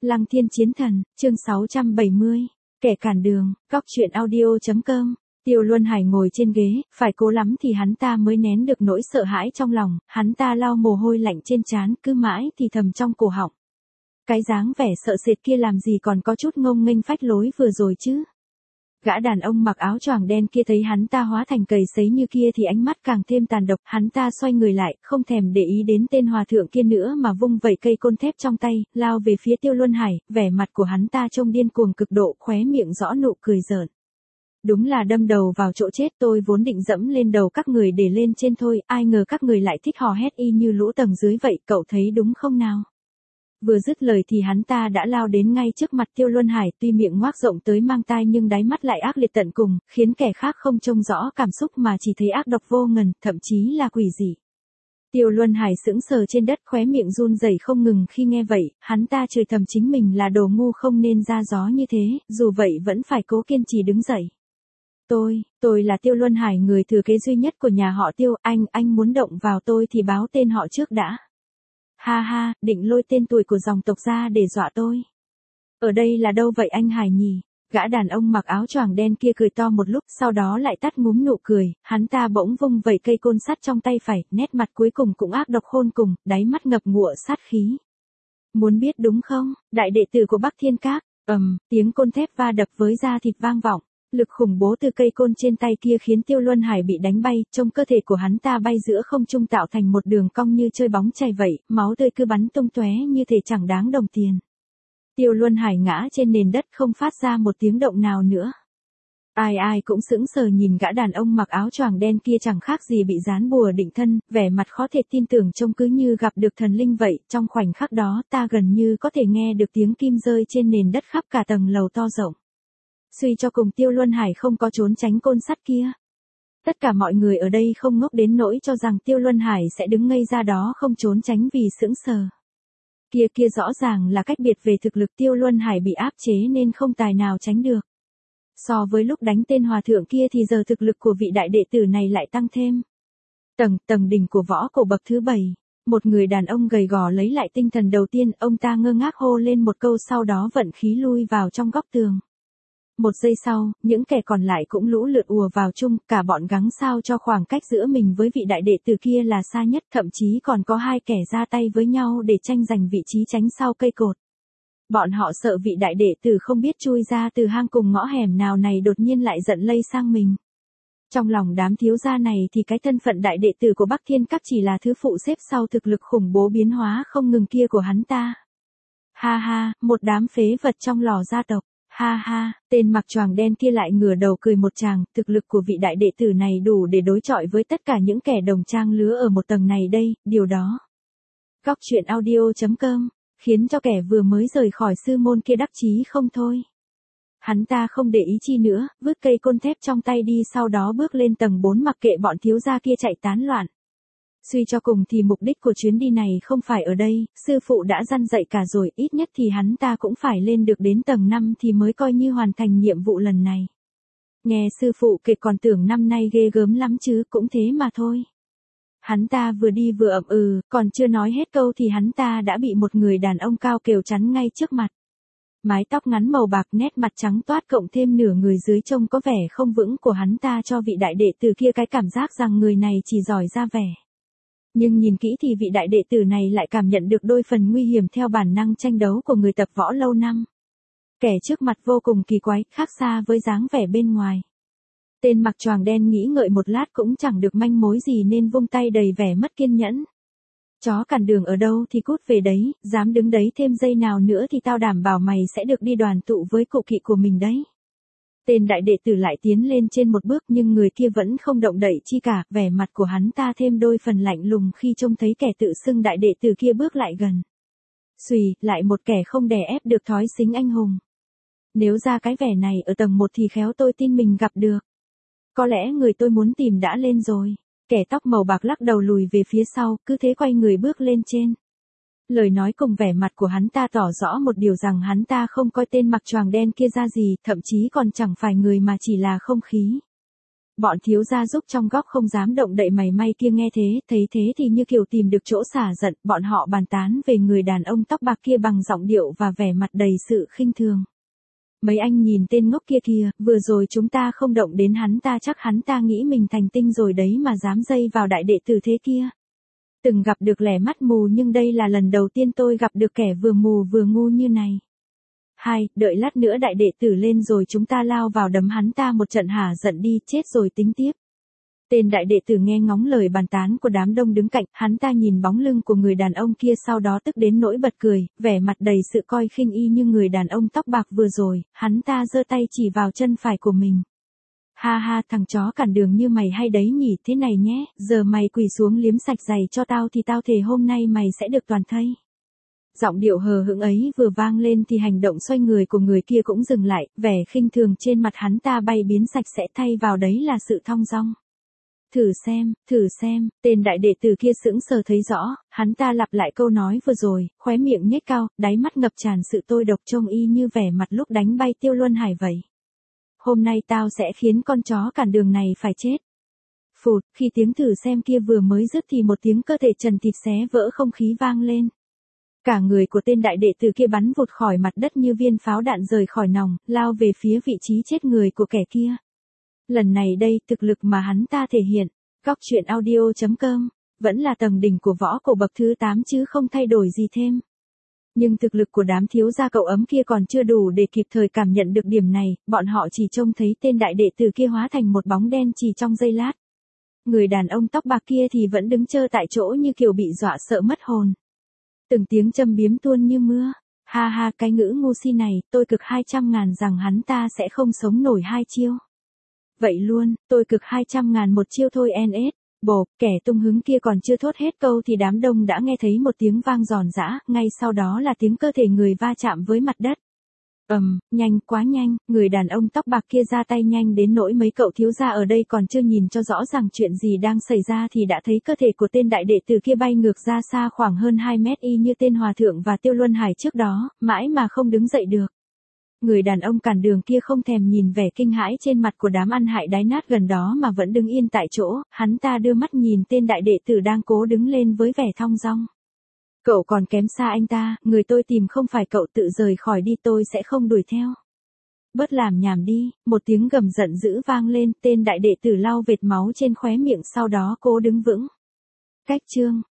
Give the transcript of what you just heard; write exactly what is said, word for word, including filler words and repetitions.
Lăng Thiên Chiến Thần, chương sáu trăm bảy mươi, kẻ cản đường, góc truyện audio.com. Tiêu Luân Hải ngồi trên ghế, phải cố lắm thì hắn ta mới nén được nỗi sợ hãi trong lòng, hắn ta lau mồ hôi lạnh trên trán, cứ mãi thì thầm trong cổ họng. Cái dáng vẻ sợ sệt kia làm gì còn có chút ngông nghênh phách lối vừa rồi chứ. Gã đàn ông mặc áo choàng đen kia thấy hắn ta hóa thành cầy sấy như kia thì ánh mắt càng thêm tàn độc, hắn ta xoay người lại, không thèm để ý đến tên hòa thượng kia nữa mà vung vẩy cây côn thép trong tay, lao về phía Tiêu Luân Hải, vẻ mặt của hắn ta trông điên cuồng cực độ, khóe miệng rõ nụ cười giỡn. Đúng là đâm đầu vào chỗ chết, tôi vốn định dẫm lên đầu các người để lên trên thôi, ai ngờ các người lại thích hò hét y như lũ tầng dưới vậy, cậu thấy đúng không nào? Vừa dứt lời thì hắn ta đã lao đến ngay trước mặt Tiêu Luân Hải, tuy miệng ngoác rộng tới mang tai nhưng đáy mắt lại ác liệt tận cùng, khiến kẻ khác không trông rõ cảm xúc mà chỉ thấy ác độc vô ngần, thậm chí là quỷ dị. Tiêu Luân Hải sững sờ trên đất, khóe miệng run rẩy không ngừng khi nghe vậy, hắn ta chửi thầm chính mình là đồ ngu không nên ra gió như thế, dù vậy vẫn phải cố kiên trì đứng dậy. Tôi, tôi là Tiêu Luân Hải, người thừa kế duy nhất của nhà họ Tiêu, anh, anh muốn động vào tôi thì báo tên họ trước đã. Ha ha, định lôi tên tuổi của dòng tộc ra để dọa tôi. Ở đây là đâu vậy anh Hải nhỉ? Gã đàn ông mặc áo choàng đen kia cười to một lúc, sau đó lại tắt ngúm nụ cười, hắn ta bỗng vung vẩy cây côn sắt trong tay phải, nét mặt cuối cùng cũng ác độc khôn cùng, đáy mắt ngập ngụa sát khí. Muốn biết đúng không, đại đệ tử của Bắc Thiên Các, ầm, um, tiếng côn thép va đập với da thịt vang vọng. Lực khủng bố từ cây côn trên tay kia khiến Tiêu Luân Hải bị đánh bay, trong cơ thể của hắn ta bay giữa không trung tạo thành một đường cong như chơi bóng chày vậy, máu tươi cứ bắn tung tóe như thể chẳng đáng đồng tiền. Tiêu Luân Hải ngã trên nền đất không phát ra một tiếng động nào nữa. Ai ai cũng sững sờ nhìn gã đàn ông mặc áo choàng đen kia chẳng khác gì bị dán bùa định thân, vẻ mặt khó thể tin tưởng trông cứ như gặp được thần linh vậy, trong khoảnh khắc đó ta gần như có thể nghe được tiếng kim rơi trên nền đất khắp cả tầng lầu to rộng. Suy cho cùng Tiêu Luân Hải không có trốn tránh côn sắt kia. Tất cả mọi người ở đây không ngốc đến nỗi cho rằng Tiêu Luân Hải sẽ đứng ngây ra đó không trốn tránh vì sững sờ. Kia kia rõ ràng là cách biệt về thực lực, Tiêu Luân Hải bị áp chế nên không tài nào tránh được. So với lúc đánh tên hòa thượng kia thì giờ thực lực của vị đại đệ tử này lại tăng thêm. Tầng, tầng đỉnh của võ cổ bậc thứ bảy. Một người đàn ông gầy gò lấy lại tinh thần đầu tiên, ông ta ngơ ngác hô lên một câu sau đó vận khí lui vào trong góc tường. Một giây sau, những kẻ còn lại cũng lũ lượt ùa vào chung, cả bọn gắng sao cho khoảng cách giữa mình với vị đại đệ tử kia là xa nhất, thậm chí còn có hai kẻ ra tay với nhau để tranh giành vị trí tránh sau cây cột. Bọn họ sợ vị đại đệ tử không biết chui ra từ hang cùng ngõ hẻm nào này đột nhiên lại giận lây sang mình. Trong lòng đám thiếu gia này thì cái thân phận đại đệ tử của Bắc Thiên Các chỉ là thứ phụ xếp sau thực lực khủng bố biến hóa không ngừng kia của hắn ta. Ha ha, một đám phế vật trong lò gia tộc. Ha ha, tên mặc choàng đen kia lại ngửa đầu cười một tràng, thực lực của vị đại đệ tử này đủ để đối chọi với tất cả những kẻ đồng trang lứa ở một tầng này đây, điều đó. Góc truyện audio.com, khiến cho kẻ vừa mới rời khỏi sư môn kia đắc chí không thôi. Hắn ta không để ý chi nữa, vứt cây côn thép trong tay đi, sau đó bước lên tầng bốn mặc kệ bọn thiếu gia kia chạy tán loạn. Suy cho cùng thì mục đích của chuyến đi này không phải ở đây, sư phụ đã dặn dạy cả rồi, ít nhất thì hắn ta cũng phải lên được đến tầng năm thì mới coi như hoàn thành nhiệm vụ lần này. Nghe sư phụ kể còn tưởng năm nay ghê gớm lắm chứ, cũng thế mà thôi. Hắn ta vừa đi vừa ậm ừ, còn chưa nói hết câu thì hắn ta đã bị một người đàn ông cao kều chắn ngay trước mặt. Mái tóc ngắn màu bạc, nét mặt trắng toát cộng thêm nửa người dưới trông có vẻ không vững của hắn ta cho vị đại đệ tử kia cái cảm giác rằng người này chỉ giỏi ra vẻ. Nhưng nhìn kỹ thì vị đại đệ tử này lại cảm nhận được đôi phần nguy hiểm theo bản năng tranh đấu của người tập võ lâu năm. Kẻ trước mặt vô cùng kỳ quái, khác xa với dáng vẻ bên ngoài. Tên mặc choàng đen nghĩ ngợi một lát cũng chẳng được manh mối gì nên vung tay đầy vẻ mất kiên nhẫn. Chó cản đường ở đâu thì cút về đấy, dám đứng đấy thêm giây nào nữa thì tao đảm bảo mày sẽ được đi đoàn tụ với cụ kỵ của mình đấy. Tên đại đệ tử lại tiến lên trên một bước nhưng người kia vẫn không động đậy chi cả, vẻ mặt của hắn ta thêm đôi phần lạnh lùng khi trông thấy kẻ tự xưng đại đệ tử kia bước lại gần. Xùy, lại một kẻ không đè ép được thói xính anh hùng. Nếu ra cái vẻ này ở tầng một thì khéo tôi tin mình gặp được. Có lẽ người tôi muốn tìm đã lên rồi. Kẻ tóc màu bạc lắc đầu lùi về phía sau, cứ thế quay người bước lên trên. Lời nói cùng vẻ mặt của hắn ta tỏ rõ một điều rằng hắn ta không coi tên mặc choàng đen kia ra gì, thậm chí còn chẳng phải người mà chỉ là không khí. Bọn thiếu gia giúp trong góc không dám động đậy mày may kia nghe thế, thấy thế thì như kiểu tìm được chỗ xả giận, bọn họ bàn tán về người đàn ông tóc bạc kia bằng giọng điệu và vẻ mặt đầy sự khinh thường. Mấy anh nhìn tên ngốc kia kìa, vừa rồi chúng ta không động đến hắn ta chắc hắn ta nghĩ mình thành tinh rồi đấy mà dám dây vào đại đệ tử thế kia. Từng gặp được lẻ mắt mù nhưng đây là lần đầu tiên tôi gặp được kẻ vừa mù vừa ngu như này. Hai, đợi lát nữa đại đệ tử lên rồi chúng ta lao vào đấm hắn ta một trận hả giận đi, chết rồi tính tiếp. Tên đại đệ tử nghe ngóng lời bàn tán của đám đông đứng cạnh, hắn ta nhìn bóng lưng của người đàn ông kia sau đó tức đến nỗi bật cười, vẻ mặt đầy sự coi khinh y như người đàn ông tóc bạc vừa rồi, hắn ta giơ tay chỉ vào chân phải của mình. Ha ha, thằng chó cản đường như mày hay đấy nhỉ, thế này nhé, giờ mày quỳ xuống liếm sạch giày cho tao thì tao thề hôm nay mày sẽ được toàn thây. Giọng điệu hờ hững ấy vừa vang lên thì hành động xoay người của người kia cũng dừng lại, vẻ khinh thường trên mặt hắn ta bay biến sạch sẽ thay vào đấy là sự thong dong. Thử xem, thử xem, tên đại đệ tử kia sững sờ thấy rõ, hắn ta lặp lại câu nói vừa rồi, khóe miệng nhếch cao, đáy mắt ngập tràn sự tôi độc trông y như vẻ mặt lúc đánh bay Tiêu Luân Hải vậy. Hôm nay tao sẽ khiến con chó cản đường này phải chết. Phụt, khi tiếng thử xem kia vừa mới dứt thì một tiếng cơ thể trần thịt xé vỡ không khí vang lên. Cả người của tên đại đệ tử kia bắn vụt khỏi mặt đất như viên pháo đạn rời khỏi nòng, lao về phía vị trí chết người của kẻ kia. Lần này đây, thực lực mà hắn ta thể hiện, góc truyện audio chấm com, vẫn là tầng đỉnh của võ cổ bậc thứ tám chứ không thay đổi gì thêm. Nhưng thực lực của đám thiếu gia cậu ấm kia còn chưa đủ để kịp thời cảm nhận được điểm này, bọn họ chỉ trông thấy tên đại đệ tử kia hóa thành một bóng đen chỉ trong giây lát. Người đàn ông tóc bạc kia thì vẫn đứng trơ tại chỗ như kiểu bị dọa sợ mất hồn. Từng tiếng châm biếm tuôn như mưa. Ha ha, cái ngữ ngu si này, tôi cực hai trăm ngàn rằng hắn ta sẽ không sống nổi hai chiêu. Vậy luôn, tôi cực hai trăm ngàn một chiêu thôi en ét. Bộp, kẻ tung hứng kia còn chưa thốt hết câu thì đám đông đã nghe thấy một tiếng vang giòn giã, ngay sau đó là tiếng cơ thể người va chạm với mặt đất. Ầm, um, nhanh, quá nhanh, người đàn ông tóc bạc kia ra tay nhanh đến nỗi mấy cậu thiếu gia ở đây còn chưa nhìn cho rõ ràng chuyện gì đang xảy ra thì đã thấy cơ thể của tên đại đệ tử kia bay ngược ra xa khoảng hơn hai mét y như tên hòa thượng và Tiêu Luân Hải trước đó, mãi mà không đứng dậy được. Người đàn ông cản đường kia không thèm nhìn vẻ kinh hãi trên mặt của đám ăn hại đái nát gần đó mà vẫn đứng yên tại chỗ, hắn ta đưa mắt nhìn tên đại đệ tử đang cố đứng lên với vẻ thong dong. Cậu còn kém xa anh ta, người tôi tìm không phải cậu, tự rời khỏi đi, tôi sẽ không đuổi theo. Bớt làm nhảm đi, một tiếng gầm giận dữ vang lên, tên đại đệ tử lau vệt máu trên khóe miệng sau đó cố đứng vững. Cách chương